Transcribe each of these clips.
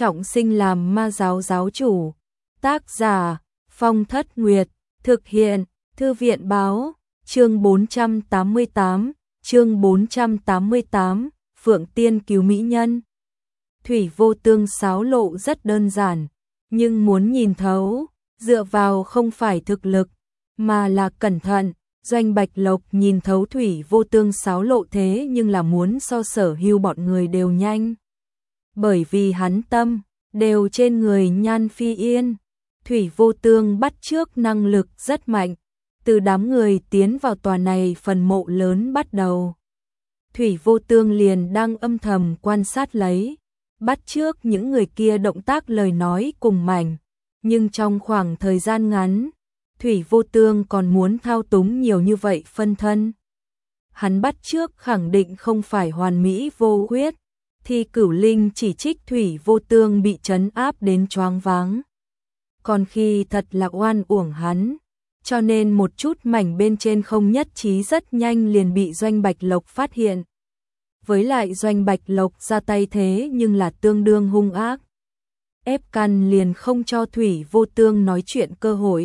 trọng sinh làm ma giáo giáo chủ. Tác giả Phong Thất Nguyệt, thực hiện Thư viện báo, chương 488, Phượng Tiên cứu mỹ nhân. Thủy Vô Tương xáo lộ rất đơn giản, nhưng muốn nhìn thấu, dựa vào không phải thực lực, mà là cẩn thận. Doanh Bạch Lộc nhìn thấu Thủy Vô Tương xáo lộ thế nhưng là muốn so Sở Hưu bọn người đều nhanh. Bởi vì hắn tâm đều trên người Nhan Phi Yên. Thủy Vô Tương bắt chước năng lực rất mạnh, từ đám người tiến vào tòa này phần mộ lớn bắt đầu. Thủy Vô Tương liền đang âm thầm quan sát lấy, bắt chước những người kia động tác lời nói cùng mảnh, nhưng trong khoảng thời gian ngắn, Thủy Vô Tương còn muốn thao túng nhiều như vậy phân thân. Hắn bắt chước khẳng định không phải hoàn mỹ vô khuyết, thì Cửu Linh chỉ trích Thủy Vô Tương bị trấn áp đến choáng váng. Còn khi thật là oan uổng hắn, cho nên một chút mảnh bên trên không nhất trí rất nhanh liền bị Doanh Bạch Lộc phát hiện. Với lại Doanh Bạch Lộc ra tay thế nhưng là tương đương hung ác. Ép căn liền không cho Thủy Vô Tương nói chuyện cơ hội.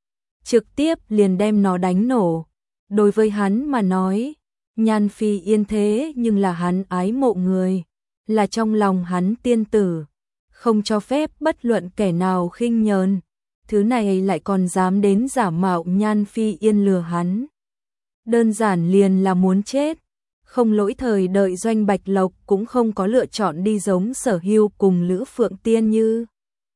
Trực tiếp liền đem nó đánh nổ. Đối với hắn mà nói, Nhan Phi Yên thế nhưng là hắn ái mộ người, là trong lòng hắn tiên tử, không cho phép bất luận kẻ nào khinh nhờn. Thứ này lại còn dám đến giả mạo Nhan Phi Yên lừa hắn. Đơn giản liền là muốn chết. Không lỗi thời đợi Doanh Bạch Lộc cũng không có lựa chọn đi giống Sở Hưu cùng Lữ Phượng Tiên như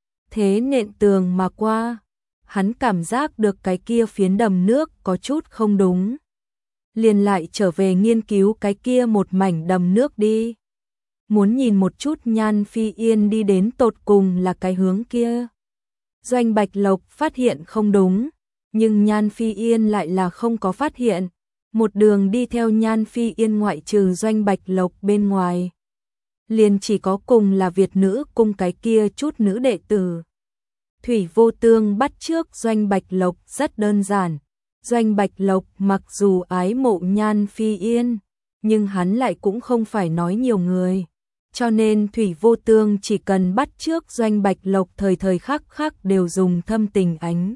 thế nện tường mà qua. Hắn cảm giác được cái kia phiến đầm nước có chút không đúng, liền lại trở về nghiên cứu cái kia một mảnh đầm nước đi. Muốn nhìn một chút Nhan Phi Yên đi đến tột cùng là cái hướng kia. Doanh Bạch Lộc phát hiện không đúng, nhưng Nhan Phi Yên lại là không có phát hiện. Một đường đi theo Nhan Phi Yên ngoại trừ Doanh Bạch Lộc bên ngoài, liền chỉ có cùng là Việt nữ cung cái kia chút nữ đệ tử. Thủy Vô Tương bắt chước Doanh Bạch Lộc rất đơn giản. Doanh Bạch Lộc mặc dù ái mộ Nhan Phi Yên, nhưng hắn lại cũng không phải nói nhiều người. Cho nên Thủy Vô Tương chỉ cần bắt chước Doanh Bạch Lộc thời thời khắc khắc đều dùng thâm tình ánh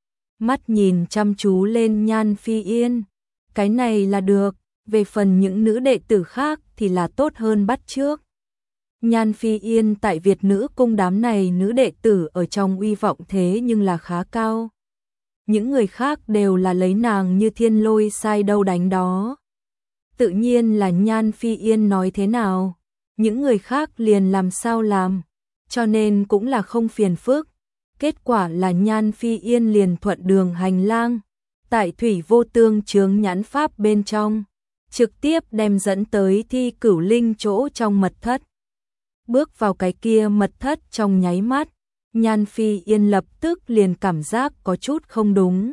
mắt nhìn chăm chú lên Nhan Phi Yên. Cái này là được, về phần những nữ đệ tử khác thì là tốt hơn bắt chước. Nhan Phi Yên tại Việt nữ cung đám này nữ đệ tử ở trong uy vọng thế nhưng là khá cao. Những người khác đều là lấy nàng như thiên lôi sai đâu đánh đó. Tự nhiên là Nhan Phi Yên nói thế nào, những người khác liền làm sao làm, cho nên cũng là không phiền phức. Kết quả là Nhan Phi Yên liền thuận đường hành lang, tại Thủy Vô Tương chướng nhãn pháp bên trong, trực tiếp đem dẫn tới Thi Cửu Linh chỗ trong mật thất. Bước vào cái kia mật thất trong nháy mắt, Nhan Phi Yên lập tức liền cảm giác có chút không đúng.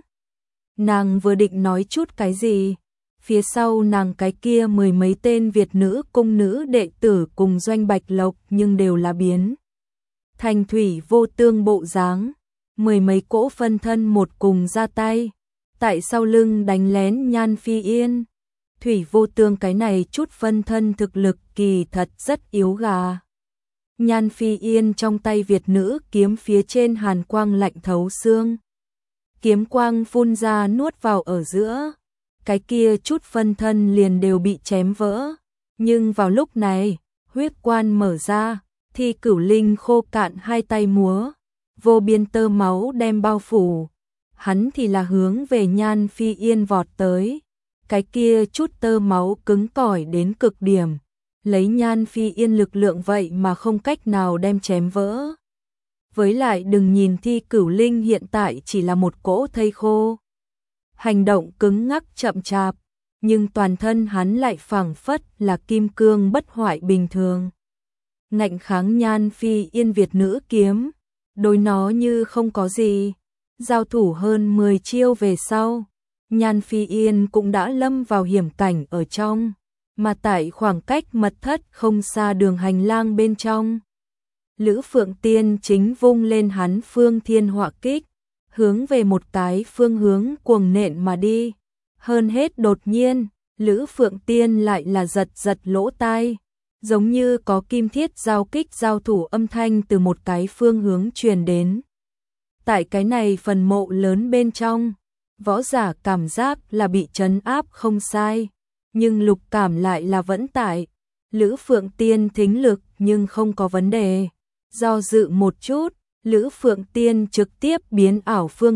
Nàng vừa định nói chút cái gì, phía sau nàng cái kia mười mấy tên Việt nữ cung nữ đệ tử cùng Doanh Bạch Lộc nhưng đều là biến thành Thủy Vô Tương bộ dáng, mười mấy cỗ phân thân một cùng ra tay, tại sau lưng đánh lén Nhan Phi Yên. Thủy Vô Tương cái này chút phân thân thực lực kỳ thật rất yếu gà. Nhan Phi Yên trong tay Việt nữ kiếm phía trên hàn quang lạnh thấu xương. Kiếm quang phun ra nuốt vào ở giữa, cái kia chút phân thân liền đều bị chém vỡ. Nhưng vào lúc này, huyết quan mở ra, Thi Cửu Linh khô cạn hai tay múa, vô biên tơ máu đem bao phủ. Hắn thì là hướng về Nhan Phi Yên vọt tới, cái kia chút tơ máu cứng cỏi đến cực điểm, lấy Nhan Phi Yên lực lượng vậy mà không cách nào đem chém vỡ. Với lại đừng nhìn Thi Cửu Linh hiện tại chỉ là một cỗ thây khô, hành động cứng ngắc chậm chạp, nhưng toàn thân hắn lại phảng phất là kim cương bất hoại bình thường. Ngạnh kháng Nhan Phi Yên Việt nữ kiếm, đối nó như không có gì. Giao thủ hơn 10 chiêu về sau, Nhan Phi Yên cũng đã lâm vào hiểm cảnh ở trong, mà tại khoảng cách mật thất không xa đường hành lang bên trong. Lữ Phượng Tiên chính vung lên hắn Phương Thiên Họa Kích, hướng về một cái phương hướng cuồng nện mà đi. Hơn hết đột nhiên, Lữ Phượng Tiên lại là giật giật lỗ tai, giống như có kim thiết giao kích giao thủ âm thanh từ một cái phương hướng truyền đến. Tại cái này phần mộ lớn bên trong, võ giả cảm giác là bị trấn áp không sai, nhưng lục cảm lại là vẫn tại. Lữ Phượng Tiên thính lực nhưng không có vấn đề. Do dự một chút, Lữ Phượng Tiên trực tiếp biến ảo phương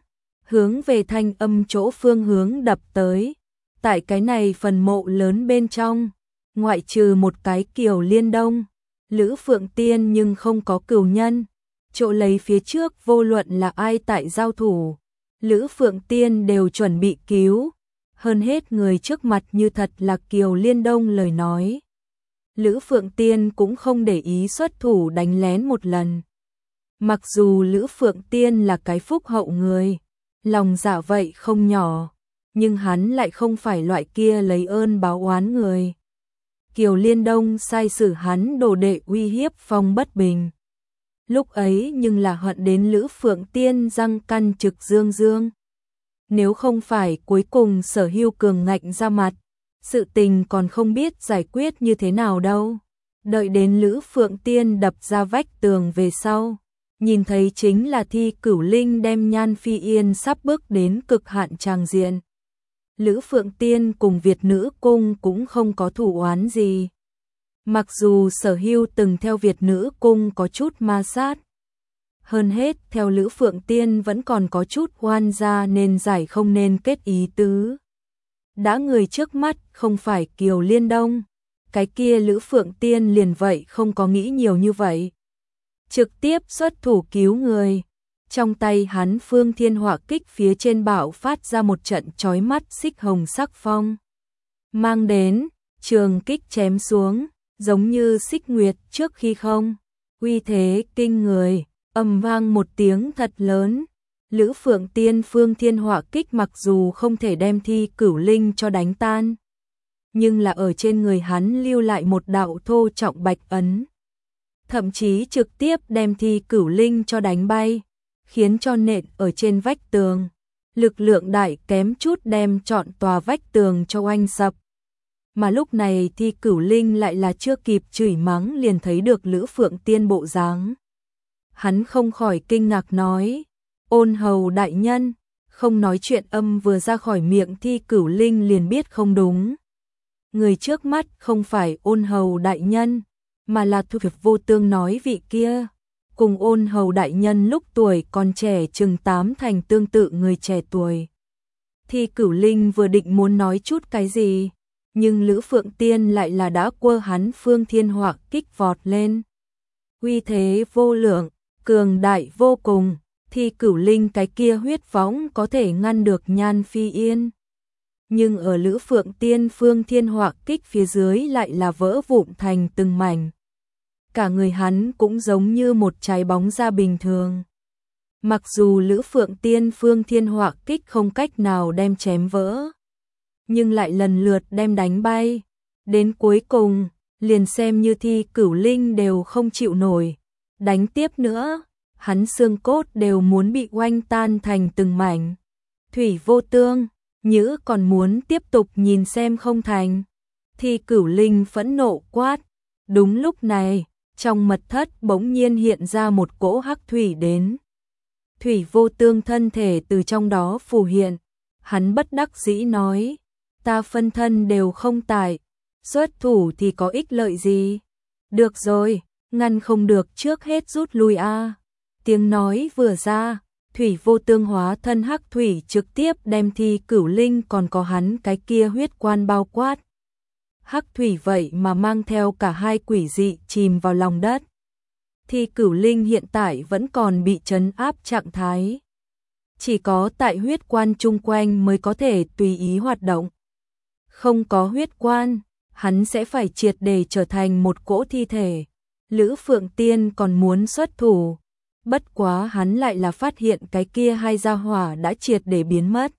hướng về thanh âm chỗ phương hướng đập tới. Tại cái này phần mộ lớn bên trong, ngoại trừ một cái Kiều Liên Đông, Lữ Phượng Tiên nhưng không có cửu nhân. Chỗ lấy phía trước vô luận là ai tại giao thủ, Lữ Phượng Tiên đều chuẩn bị cứu. Hơn hết người trước mặt như thật là Kiều Liên Đông lời nói. Lữ Phượng Tiên cũng không để ý xuất thủ đánh lén một lần. Mặc dù Lữ Phượng Tiên là cái phúc hậu người, lòng dạ vậy không nhỏ, nhưng hắn lại không phải loại kia lấy ơn báo oán người. Kiều Liên Đông sai sử hắn đồ đệ uy hiếp Phong Bất Bình. Lúc ấy nhưng là hận đến Lữ Phượng Tiên răng căn trực dương dương. Nếu không phải cuối cùng Sở Hưu cường ngạnh ra mặt, sự tình còn không biết giải quyết như thế nào đâu. Đợi đến Lữ Phượng Tiên đập ra vách tường về sau, nhìn thấy chính là Thi Cửu Linh đem Nhan Phi Yên sắp bước đến cực hạn tràng diện. Lữ Phượng Tiên cùng Việt Nữ Cung cũng không có thủ oán gì. Mặc dù Sở Hưu từng theo Việt Nữ Cung có chút ma sát. Hơn hết theo Lữ Phượng Tiên vẫn còn có chút oan gia nên giải không nên kết ý tứ. Đã người trước mắt không phải Kiều Liên Đông, cái kia Lữ Phượng Tiên liền vậy không có nghĩ nhiều như vậy. Trực tiếp xuất thủ cứu người. Trong tay hắn Phương Thiên Hỏa Kích phía trên bạo phát ra một trận chói mắt xích hồng sắc phong. Mang đến, trường kích chém xuống, giống như xích nguyệt trước khi không. Uy thế kinh người, ầm vang một tiếng thật lớn. Lữ Phượng Tiên Phương Thiên Hỏa Kích mặc dù không thể đem Thi Cửu Linh cho đánh tan, nhưng là ở trên người hắn lưu lại một đạo thô trọng bạch ấn. Thậm chí trực tiếp đem Thi Cửu Linh cho đánh bay, khiến cho nện ở trên vách tường. Lực lượng đại kém chút đem trọn tòa vách tường cho oanh sập. Mà lúc này Thi Cửu Linh lại là chưa kịp chửi mắng liền thấy được Lữ Phượng Tiên bộ dáng. Hắn không khỏi kinh ngạc nói, Ôn Hầu đại nhân, không nói chuyện âm vừa ra khỏi miệng Thi Cửu Linh liền biết không đúng. Người trước mắt không phải Ôn Hầu đại nhân, mà là Thu Việc Vô Tương nói vị kia. Cùng Ôn Hầu đại nhân lúc tuổi còn trẻ chừng 8 thành tương tự người trẻ tuổi. Thi Cửu Linh vừa định muốn nói chút cái gì, nhưng Lữ Phượng Tiên lại là đã quơ hắn Phương Thiên Hỏa Kích vọt lên. Uy thế vô lượng, cường đại vô cùng, Thi Cửu Linh cái kia huyết võng có thể ngăn được Nhan Phi Yên. Nhưng ở Lữ Phượng Tiên Phương Thiên Hỏa Kích phía dưới lại là vỡ vụn thành từng mảnh. Cả người hắn cũng giống như một trái bóng da bình thường. Mặc dù Lữ Phượng Tiên Phương Thiên Hỏa Kích không cách nào đem chém vỡ, nhưng lại lần lượt đem đánh bay. Đến cuối cùng, liền xem như Thi Cửu Linh đều không chịu nổi. Đánh tiếp nữa, hắn xương cốt đều muốn bị oanh tan thành từng mảnh. Thủy Vô Tương, Nhữ còn muốn tiếp tục nhìn xem không thành. Thi Cửu Linh phẫn nộ quát. Đúng lúc này, trong mật thất bỗng nhiên hiện ra một cỗ hắc thủy đến. Thủy Vô Tương thân thể từ trong đó phù hiện. Hắn bất đắc dĩ nói, ta phân thân đều không tại, xuất thủ thì có ích lợi gì? Được rồi, ngăn không được trước hết rút lui a. Tiếng nói vừa ra, Thủy Vô Tương hóa thân hắc thủy trực tiếp đem Thi Cửu Linh còn có hắn cái kia huyết quan bao quát. Hắc thủy vậy mà mang theo cả hai quỷ dị chìm vào lòng đất. Thi Cửu Linh hiện tại vẫn còn bị trấn áp trạng thái. Chỉ có tại huyết quan chung quanh mới có thể tùy ý hoạt động. Không có huyết quan, hắn sẽ phải triệt để trở thành một cỗ thi thể. Lữ Phượng Tiên còn muốn xuất thủ. Bất quá hắn lại là phát hiện cái kia hai gia hỏa đã triệt để biến mất.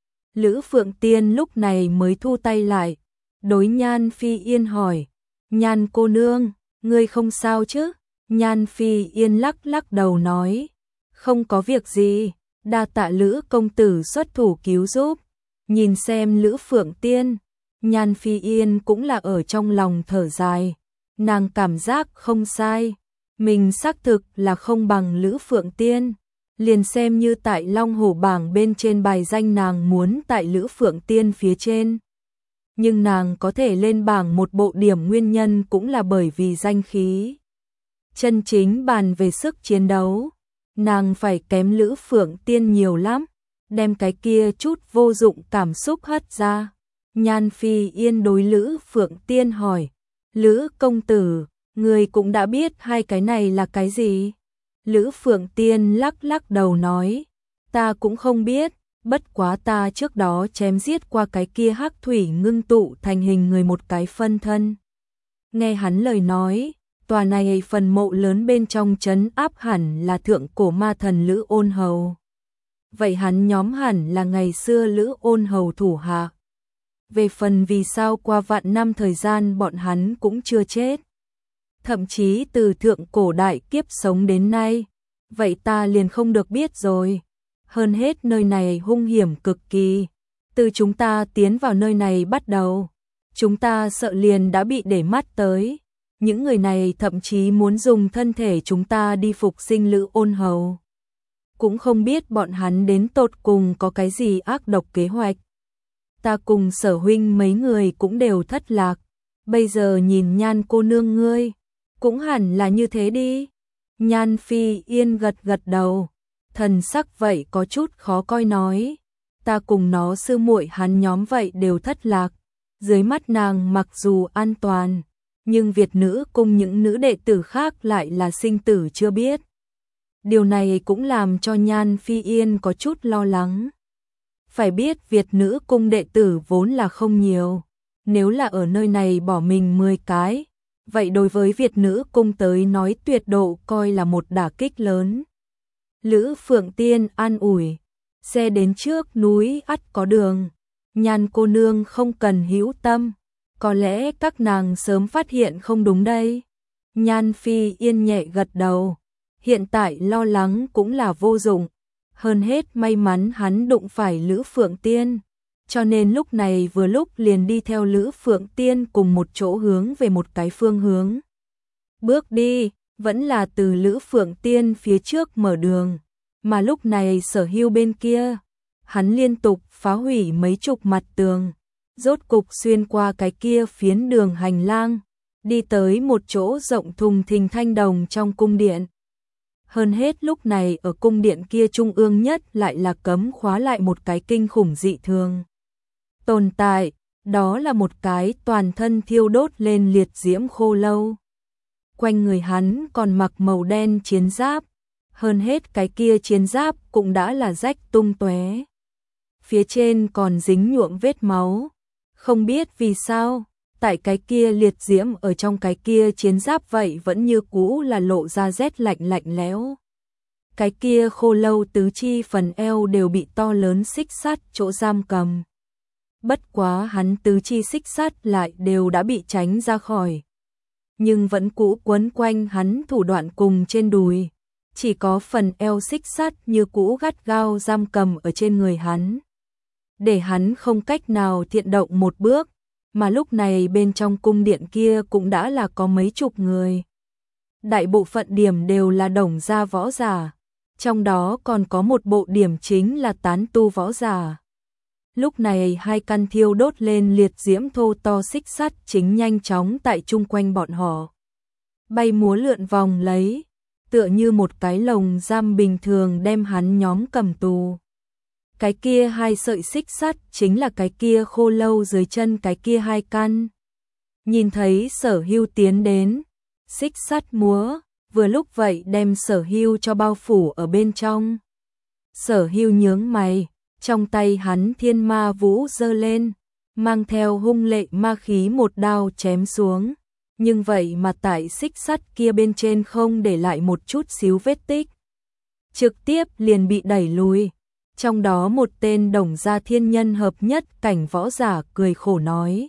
Lữ Phượng Tiên lúc này mới thu tay lại. Đối Nhan Phi Yên hỏi, Nhan cô nương, ngươi không sao chứ? Nhan Phi Yên lắc lắc đầu nói, không có việc gì, đa tạ Lữ công tử xuất thủ cứu giúp. Nhìn xem Lữ Phượng Tiên, Nhan Phi Yên cũng là ở trong lòng thở dài, Nàng cảm giác không sai, mình xác thực là không bằng Lữ Phượng Tiên, liền xem như tại Long Hổ bảng bên trên bài danh nàng muốn tại Lữ Phượng Tiên phía trên. Nhưng nàng có thể lên bảng một bộ điểm nguyên nhân cũng là bởi vì danh khí. Chân chính bàn về sức chiến đấu, nàng phải kém Lữ Phượng Tiên nhiều lắm, đem cái kia chút vô dụng cảm xúc hất ra. Nhan Phi Yên đối Lữ Phượng Tiên hỏi, Lữ công tử, người cũng đã biết hai cái này là cái gì? Lữ Phượng Tiên lắc lắc đầu nói, ta cũng không biết, bất quá ta trước đó chém giết qua cái kia hắc thủy ngưng tụ thành hình người một cái phân thân. Nghe hắn lời nói, tòa này phần mộ lớn bên trong trấn áp hẳn là thượng cổ ma thần Lữ Ôn Hầu. Vậy hắn nhóm hẳn là ngày xưa Lữ Ôn Hầu thủ hạ. Về phần vì sao qua vạn năm thời gian bọn hắn cũng chưa chết, thậm chí từ thượng cổ đại kiếp sống đến nay, vậy ta liền không được biết rồi. Hơn hết nơi này hung hiểm cực kỳ, từ chúng ta tiến vào nơi này bắt đầu, chúng ta sợ liền đã bị để mắt tới. Những người này thậm chí muốn dùng thân thể chúng ta đi phục sinh Lữ Ôn Hầu. Cũng không biết bọn hắn đến tột cùng có cái gì ác độc kế hoạch. Ta cùng Sở huynh mấy người cũng đều thất lạc, bây giờ nhìn Nhan cô nương ngươi, cũng hẳn là như thế đi. Nhan Phi Yên gật gật đầu, thần sắc vậy có chút khó coi nói, ta cùng nó sư muội hắn nhóm vậy đều thất lạc, dưới mắt nàng mặc dù an toàn, nhưng Việt nữ cùng những nữ đệ tử khác lại là sinh tử chưa biết. Điều này cũng làm cho Nhan Phi Yên có chút lo lắng. Phải biết Việt nữ cung đệ tử vốn là không nhiều, nếu là ở nơi này bỏ mình 10 cái, vậy đối với Việt nữ cung tới nói tuyệt độ coi là một đả kích lớn. Lữ Phượng Tiên an ủi, xe đến trước núi ắt có đường, Nhan cô nương không cần hữu tâm, có lẽ các nàng sớm phát hiện không đúng đây. Nhan Phi Yên nhẹ gật đầu, hiện tại lo lắng cũng là vô dụng, hơn hết may mắn hắn đụng phải Lữ Phượng Tiên, cho nên lúc này vừa lúc liền đi theo Lữ Phượng Tiên cùng một chỗ hướng về một cái phương hướng. Bước đi, vẫn là từ Lữ Phượng Tiên phía trước mở đường, mà lúc này Sở Hưu bên kia, hắn liên tục phá hủy mấy chục mặt tường, rốt cục xuyên qua cái kia phiến đường hành lang, đi tới một chỗ rộng thùng thình thanh đồng trong cung điện. Hơn hết lúc này ở cung điện kia trung ương nhất lại là cấm khóa lại một cái kinh khủng dị thường tồn tại, đó là một cái toàn thân thiêu đốt lên liệt diễm khô lâu. Quanh người hắn còn mặc màu đen chiến giáp, hơn hết cái kia chiến giáp cũng đã là rách tung tóe. Phía trên còn dính nhuộm vết máu, không biết vì sao, tại cái kia liệt diễm ở trong cái kia chiến giáp vậy vẫn như cũ là lộ ra rét lạnh lạnh lẽo. Cái kia khô lâu tứ chi phần eo đều bị to lớn xích sắt chỗ giam cầm. Bất quá hắn tứ chi xích sắt lại đều đã bị tránh ra khỏi, nhưng vẫn cũ quấn quanh hắn thủ đoạn cùng trên đùi, chỉ có phần eo xích sắt như cũ gắt gao giam cầm ở trên người hắn, để hắn không cách nào thiện động một bước. Mà lúc này bên trong cung điện kia cũng đã là có mấy chục người. Đại bộ phận điểm đều là đồng gia võ giả, trong đó còn có một bộ điểm chính là tán tu võ giả. Lúc này hai căn thiêu đốt lên liệt diễm thô to xích sắt chính nhanh chóng tại chung quanh bọn họ bay múa lượn vòng lấy, tựa như một cái lồng giam bình thường đem hắn nhóm cầm tù. Cái kia hai sợi xích sắt chính là cái kia khô lâu dưới chân cái kia hai căn. Nhìn thấy Sở Hưu tiến đến, xích sắt múa, vừa lúc vậy đem Sở Hưu cho bao phủ ở bên trong. Sở Hưu nhướng mày, trong tay hắn thiên ma vũ giơ lên, mang theo hung lệ ma khí một đao chém xuống. Nhưng vậy mà tại xích sắt kia bên trên không để lại một chút xíu vết tích, trực tiếp liền bị đẩy lùi. Trong đó một tên đồng gia thiên nhân hợp nhất cảnh võ giả cười khổ nói,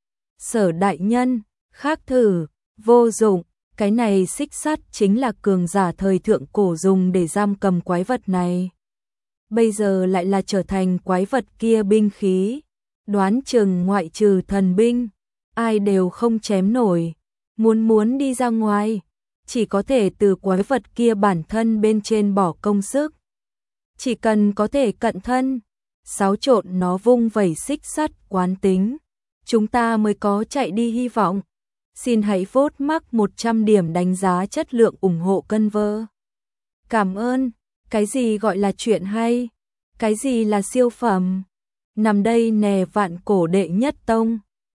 Sở đại nhân, khác thử, vô dụng, cái này xích sắt chính là cường giả thời thượng cổ dùng để giam cầm quái vật này. Bây giờ lại là trở thành quái vật kia binh khí, đoán chừng ngoại trừ thần binh, ai đều không chém nổi. Muốn đi ra ngoài, chỉ có thể từ quái vật kia bản thân bên trên bỏ công sức. Chỉ cần có thể cận thân, xáo trộn nó vung vẩy xích sắt quán tính, chúng ta mới có chạy đi hy vọng. Xin hãy vote mắc 100 điểm đánh giá chất lượng ủng hộ cân vơ. Cảm ơn. Cái gì gọi là chuyện hay? Cái gì là siêu phẩm? Nằm đây nè vạn cổ đệ nhất tông.